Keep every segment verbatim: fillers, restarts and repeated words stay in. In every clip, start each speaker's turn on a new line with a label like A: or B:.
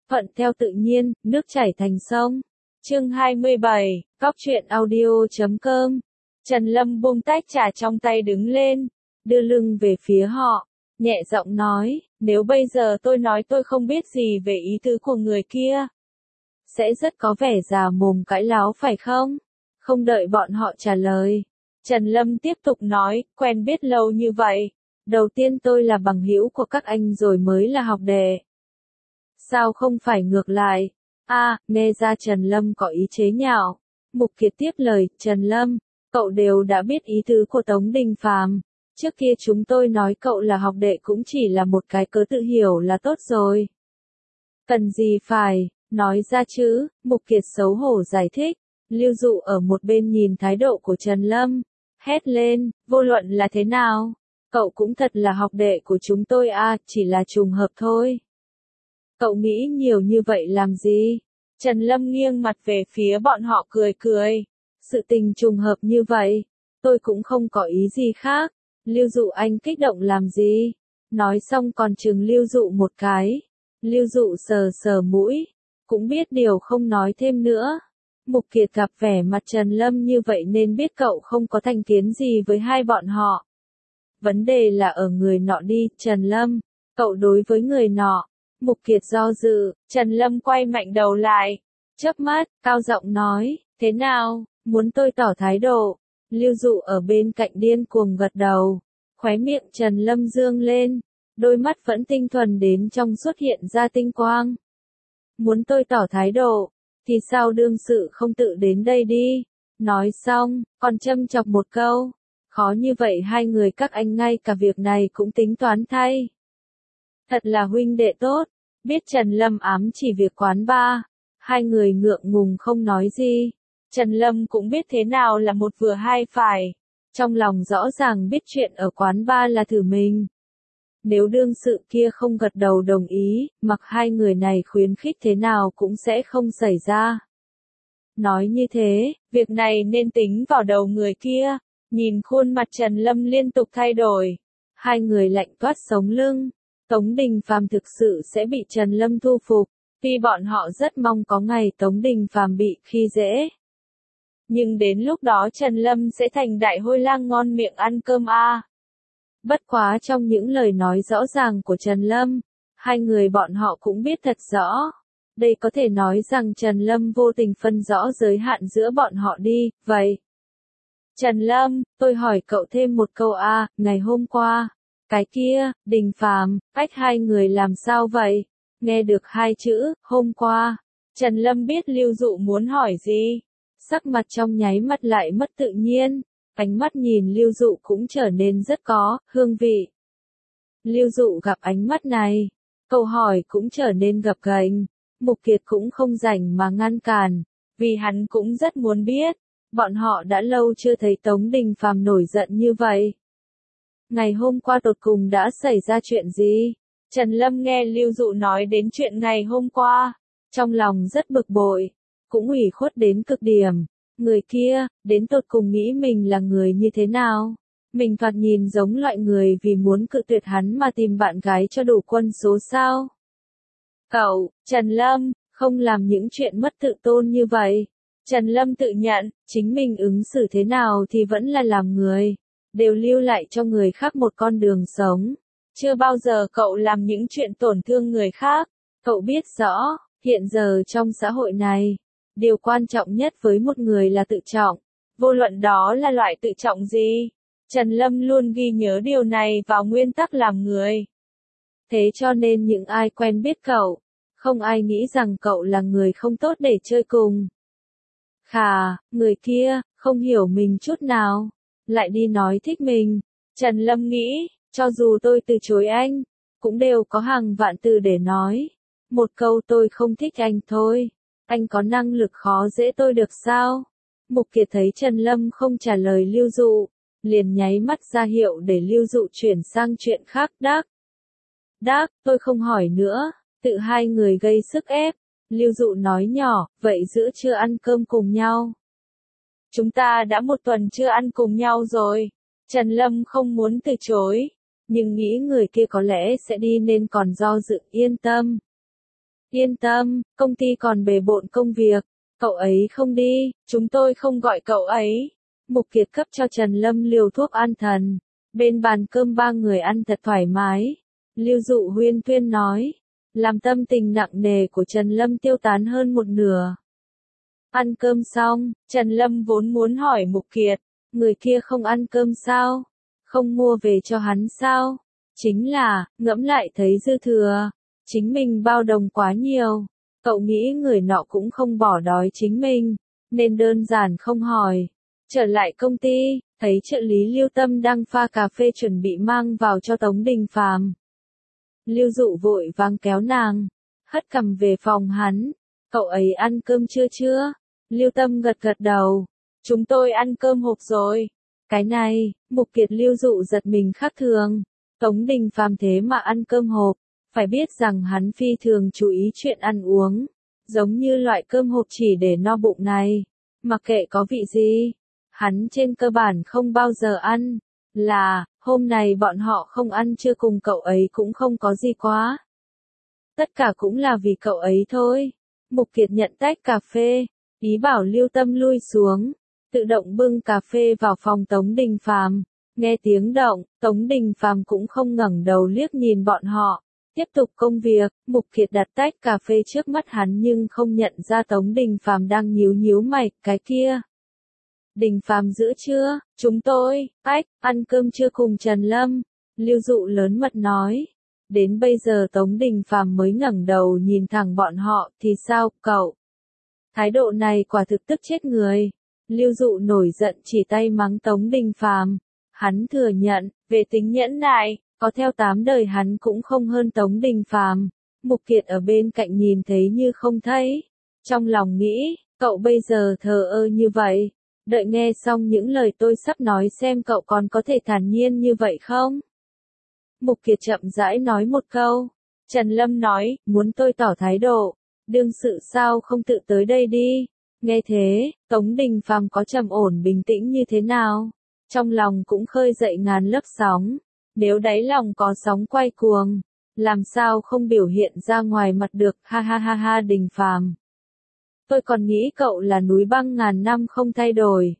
A: thuận theo tự nhiên, nước chảy thành sông. Chương hai mươi bảy, Cóc truyện audio chấm com. Trần Lâm buông tách trà trong tay đứng lên, đưa lưng về phía họ, nhẹ giọng nói, nếu bây giờ tôi nói tôi không biết gì về ý tứ của người kia, sẽ rất có vẻ già mồm cãi láo phải không? Không đợi bọn họ trả lời, Trần Lâm tiếp tục nói, quen biết lâu như vậy, đầu tiên tôi là bằng hữu của các anh rồi mới là học đệ. Sao không phải ngược lại? A, à, nghe ra Trần Lâm có ý chế nhạo. Mục Kiệt tiếp lời, Trần Lâm, cậu đều đã biết ý tứ của Tống Đình Phàm. Trước kia chúng tôi nói cậu là học đệ cũng chỉ là một cái cớ tự hiểu là tốt rồi. Cần gì phải, nói ra chứ, Mục Kiệt xấu hổ giải thích. Lưu Dụ ở một bên nhìn thái độ của Trần Lâm, hét lên, vô luận là thế nào, cậu cũng thật là học đệ của chúng tôi à, chỉ là trùng hợp thôi. Cậu nghĩ nhiều như vậy làm gì? Trần Lâm nghiêng mặt về phía bọn họ cười cười. Sự tình trùng hợp như vậy, tôi cũng không có ý gì khác. Lưu Dụ anh kích động làm gì? Nói xong còn chừng Lưu Dụ một cái. Lưu Dụ sờ sờ mũi, cũng biết điều không nói thêm nữa. Mục Kiệt gặp vẻ mặt Trần Lâm như vậy nên biết cậu không có thành kiến gì với hai bọn họ. Vấn đề là ở người nọ đi, Trần Lâm, cậu đối với người nọ. Mục Kiệt do dự, Trần Lâm quay mạnh đầu lại, chớp mắt, cao giọng nói, thế nào, muốn tôi tỏ thái độ? Lưu Dụ ở bên cạnh điên cuồng gật đầu, khóe miệng Trần Lâm dương lên, đôi mắt vẫn tinh thuần đến trong xuất hiện ra tinh quang. Muốn tôi tỏ thái độ, thì sao đương sự không tự đến đây đi? Nói xong, còn châm chọc một câu, khó như vậy hai người các anh ngay cả việc này cũng tính toán thay. Thật là huynh đệ tốt, biết Trần Lâm ám chỉ việc quán bar, hai người ngượng ngùng không nói gì. Trần Lâm cũng biết thế nào là một vừa hai phải, trong lòng rõ ràng biết chuyện ở quán bar là thử mình. Nếu đương sự kia không gật đầu đồng ý, mặc hai người này khuyến khích thế nào cũng sẽ không xảy ra. Nói như thế, việc này nên tính vào đầu người kia, nhìn khuôn mặt Trần Lâm liên tục thay đổi. Hai người lạnh toát sống lưng. Tống Đình Phàm thực sự sẽ bị Trần Lâm thu phục, tuy bọn họ rất mong có ngày Tống Đình Phàm bị khi dễ. Nhưng đến lúc đó Trần Lâm sẽ thành đại hôi lang ngon miệng ăn cơm a. À. Bất quá trong những lời nói rõ ràng của Trần Lâm, hai người bọn họ cũng biết thật rõ. Đây có thể nói rằng Trần Lâm vô tình phân rõ giới hạn giữa bọn họ đi, vậy. Trần Lâm, tôi hỏi cậu thêm một câu a, à, ngày hôm qua. Cái kia, Đình Phàm, cách hai người làm sao vậy? Nghe được hai chữ, hôm qua, Trần Lâm biết Lưu Dụ muốn hỏi gì. Sắc mặt trong nháy mắt lại mất tự nhiên, ánh mắt nhìn Lưu Dụ cũng trở nên rất có hương vị. Lưu Dụ gặp ánh mắt này, câu hỏi cũng trở nên gập ghềnh. Mục Kiệt cũng không rảnh mà ngăn cản, vì hắn cũng rất muốn biết, bọn họ đã lâu chưa thấy Tống Đình Phàm nổi giận như vậy. Ngày hôm qua tột cùng đã xảy ra chuyện gì? Trần Lâm nghe Lưu Dụ nói đến chuyện ngày hôm qua, trong lòng rất bực bội, cũng ủy khuất đến cực điểm. Người kia, đến tột cùng nghĩ mình là người như thế nào? Mình thoạt nhìn giống loại người vì muốn cự tuyệt hắn mà tìm bạn gái cho đủ quân số sao? Cậu, Trần Lâm, không làm những chuyện mất tự tôn như vậy. Trần Lâm tự nhận, chính mình ứng xử thế nào thì vẫn là làm người. Đều lưu lại cho người khác một con đường sống. Chưa bao giờ cậu làm những chuyện tổn thương người khác. Cậu biết rõ, hiện giờ trong xã hội này, điều quan trọng nhất với một người là tự trọng. Vô luận đó là loại tự trọng gì, Trần Lâm luôn ghi nhớ điều này vào nguyên tắc làm người. Thế cho nên những ai quen biết cậu, không ai nghĩ rằng cậu là người không tốt để chơi cùng. Khà, người kia, không hiểu mình chút nào. Lại đi nói thích mình. Trần Lâm nghĩ, cho dù tôi từ chối anh, cũng đều có hàng vạn từ để nói. Một câu tôi không thích anh thôi. Anh có năng lực khó dễ tôi được sao? Mục Kiệt thấy Trần Lâm không trả lời Lưu Dụ, liền nháy mắt ra hiệu để Lưu Dụ chuyển sang chuyện khác. Đắc, Đắc, tôi không hỏi nữa. Tự hai người gây sức ép. Lưu Dụ nói nhỏ, vậy giữa trưa ăn cơm cùng nhau. Chúng ta đã một tuần chưa ăn cùng nhau rồi. Trần Lâm không muốn từ chối, nhưng nghĩ người kia có lẽ sẽ đi nên còn do dự yên tâm. Yên tâm, công ty còn bề bộn công việc, cậu ấy không đi, chúng tôi không gọi cậu ấy. Mục Kiệt cấp cho Trần Lâm liều thuốc an thần. Bên bàn cơm ba người ăn thật thoải mái. Lưu Dụ huyên thuyên nói, làm tâm tình nặng nề của Trần Lâm tiêu tán hơn một nửa. Ăn cơm xong, Trần Lâm vốn muốn hỏi Mục Kiệt, người kia không ăn cơm sao? Không mua về cho hắn sao? Chính là, ngẫm lại thấy dư thừa. Chính mình bao đồng quá nhiều. Cậu nghĩ người nọ cũng không bỏ đói chính mình, nên đơn giản không hỏi. Trở lại công ty, thấy trợ lý Lưu Tâm đang pha cà phê chuẩn bị mang vào cho Tống Đình Phàm. Lưu Dụ vội vàng kéo nàng, hất cằm về phòng hắn. Cậu ấy ăn cơm chưa chưa? Lưu Tâm gật gật đầu. Chúng tôi ăn cơm hộp rồi. Cái này, Mục Kiệt Lưu Dụ giật mình khác thường. Tống Đình Phàm thế mà ăn cơm hộp. Phải biết rằng hắn phi thường chú ý chuyện ăn uống. Giống như loại cơm hộp chỉ để no bụng này. Mặc kệ có vị gì. Hắn trên cơ bản không bao giờ ăn. Là, hôm nay bọn họ không ăn trưa cùng cậu ấy cũng không có gì quá. Tất cả cũng là vì cậu ấy thôi. Mục Kiệt nhận tách cà phê. Ý bảo Lưu Tâm lui xuống. Tự động bưng cà phê vào phòng Tống Đình Phàm. Nghe tiếng động, Tống Đình Phàm cũng không ngẩng đầu liếc nhìn bọn họ. Tiếp tục công việc, Mục Kiệt đặt tách cà phê trước mắt hắn nhưng không nhận ra Tống Đình Phàm đang nhíu nhíu mày, cái kia. Đình Phàm giữa trưa, chúng tôi, ách, ăn cơm trưa cùng Trần Lâm. Lưu Dụ lớn mật nói. Đến bây giờ Tống Đình Phàm mới ngẩng đầu nhìn thẳng bọn họ, thì sao, cậu? Thái độ này quả thực tức chết người. Lưu Dụ nổi giận chỉ tay mắng Tống Đình Phàm. Hắn thừa nhận, về tính nhẫn nại, có theo tám đời hắn cũng không hơn Tống Đình Phàm. Mục Kiệt ở bên cạnh nhìn thấy như không thấy. Trong lòng nghĩ, cậu bây giờ thờ ơ như vậy. Đợi nghe xong những lời tôi sắp nói xem cậu còn có thể thản nhiên như vậy không? Mục Kiệt chậm rãi nói một câu. Trần Lâm nói, muốn tôi tỏ thái độ. Đương sự sao không tự tới đây đi. Nghe thế, Tống Đình Phàm có trầm ổn bình tĩnh như thế nào? Trong lòng cũng khơi dậy ngàn lớp sóng. Nếu đáy lòng có sóng quay cuồng, làm sao không biểu hiện ra ngoài mặt được, ha ha ha ha Đình Phàm. Tôi còn nghĩ cậu là núi băng ngàn năm không thay đổi.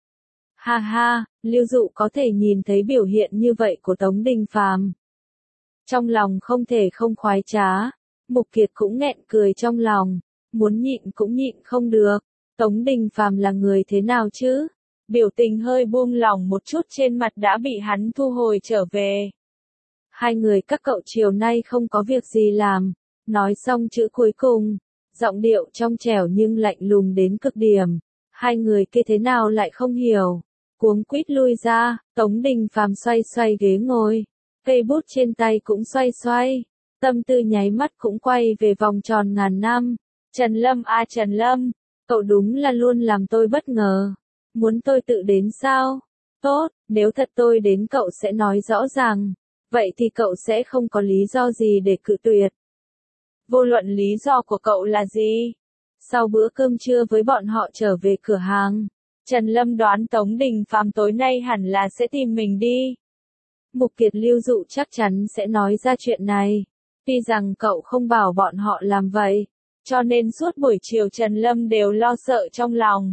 A: Ha ha, Lưu Dụ có thể nhìn thấy biểu hiện như vậy của Tống Đình Phàm. Trong lòng không thể không khoái trá. Mục Kiệt cũng nghẹn cười trong lòng. Muốn nhịn cũng nhịn không được. Tống Đình Phàm là người thế nào chứ? Biểu tình hơi buông lỏng một chút trên mặt đã bị hắn thu hồi trở về. Hai người các cậu chiều nay không có việc gì làm. Nói xong chữ cuối cùng. Giọng điệu trong trẻo nhưng lạnh lùng đến cực điểm. Hai người kia thế nào lại không hiểu. Cuống quýt lui ra, Tống Đình Phàm xoay xoay ghế ngồi. Cây bút trên tay cũng xoay xoay. Tâm tư nháy mắt cũng quay về vòng tròn ngàn năm. Trần Lâm à Trần Lâm, cậu đúng là luôn làm tôi bất ngờ. Muốn tôi tự đến sao? Tốt, nếu thật tôi đến cậu sẽ nói rõ ràng. Vậy thì cậu sẽ không có lý do gì để cự tuyệt. Vô luận lý do của cậu là gì? Sau bữa cơm trưa với bọn họ trở về cửa hàng, Trần Lâm đoán Tống Đình Phàm tối nay hẳn là sẽ tìm mình đi. Mục Kiệt Lưu Dụ chắc chắn sẽ nói ra chuyện này. Tuy rằng cậu không bảo bọn họ làm vậy, cho nên suốt buổi chiều Trần Lâm đều lo sợ trong lòng.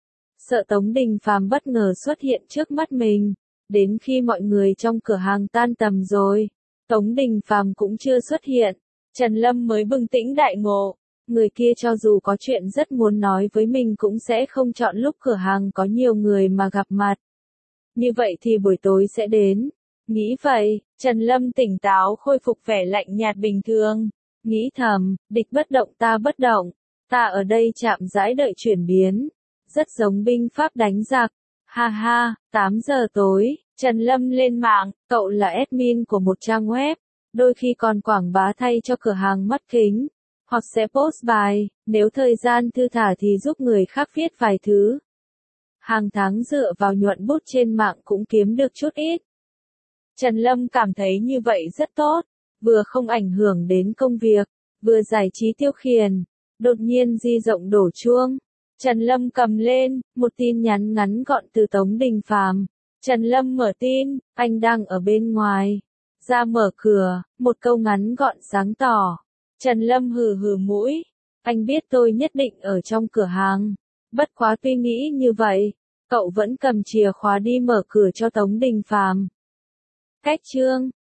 A: Sợ Tống Đình Phàm bất ngờ xuất hiện trước mắt mình. Đến khi mọi người trong cửa hàng tan tầm rồi, Tống Đình Phàm cũng chưa xuất hiện. Trần Lâm mới bừng tỉnh đại ngộ. Người kia cho dù có chuyện rất muốn nói với mình cũng sẽ không chọn lúc cửa hàng có nhiều người mà gặp mặt. Như vậy thì buổi tối sẽ đến. Nghĩ vậy, Trần Lâm tỉnh táo khôi phục vẻ lạnh nhạt bình thường. Nghĩ thầm, địch bất động ta bất động. Ta ở đây chạm rãi đợi chuyển biến. Rất giống binh pháp đánh giặc. Ha ha, tám giờ tối, Trần Lâm lên mạng, cậu là admin của một trang web. Đôi khi còn quảng bá thay cho cửa hàng mắt kính. Hoặc sẽ post bài, nếu thời gian thư thả thì giúp người khác viết vài thứ. Hàng tháng dựa vào nhuận bút trên mạng cũng kiếm được chút ít. Trần Lâm cảm thấy như vậy rất tốt, vừa không ảnh hưởng đến công việc, vừa giải trí tiêu khiển. Đột nhiên di động đổ chuông. Trần Lâm cầm lên, một tin nhắn ngắn gọn từ Tống Đình Phàm. Trần Lâm mở tin, anh đang ở bên ngoài. Ra mở cửa, một câu ngắn gọn sáng tỏ. Trần Lâm hừ hừ mũi. Anh biết tôi nhất định ở trong cửa hàng. Bất quá tuy nghĩ như vậy, cậu vẫn cầm chìa khóa đi mở cửa cho Tống Đình Phàm. Cách chương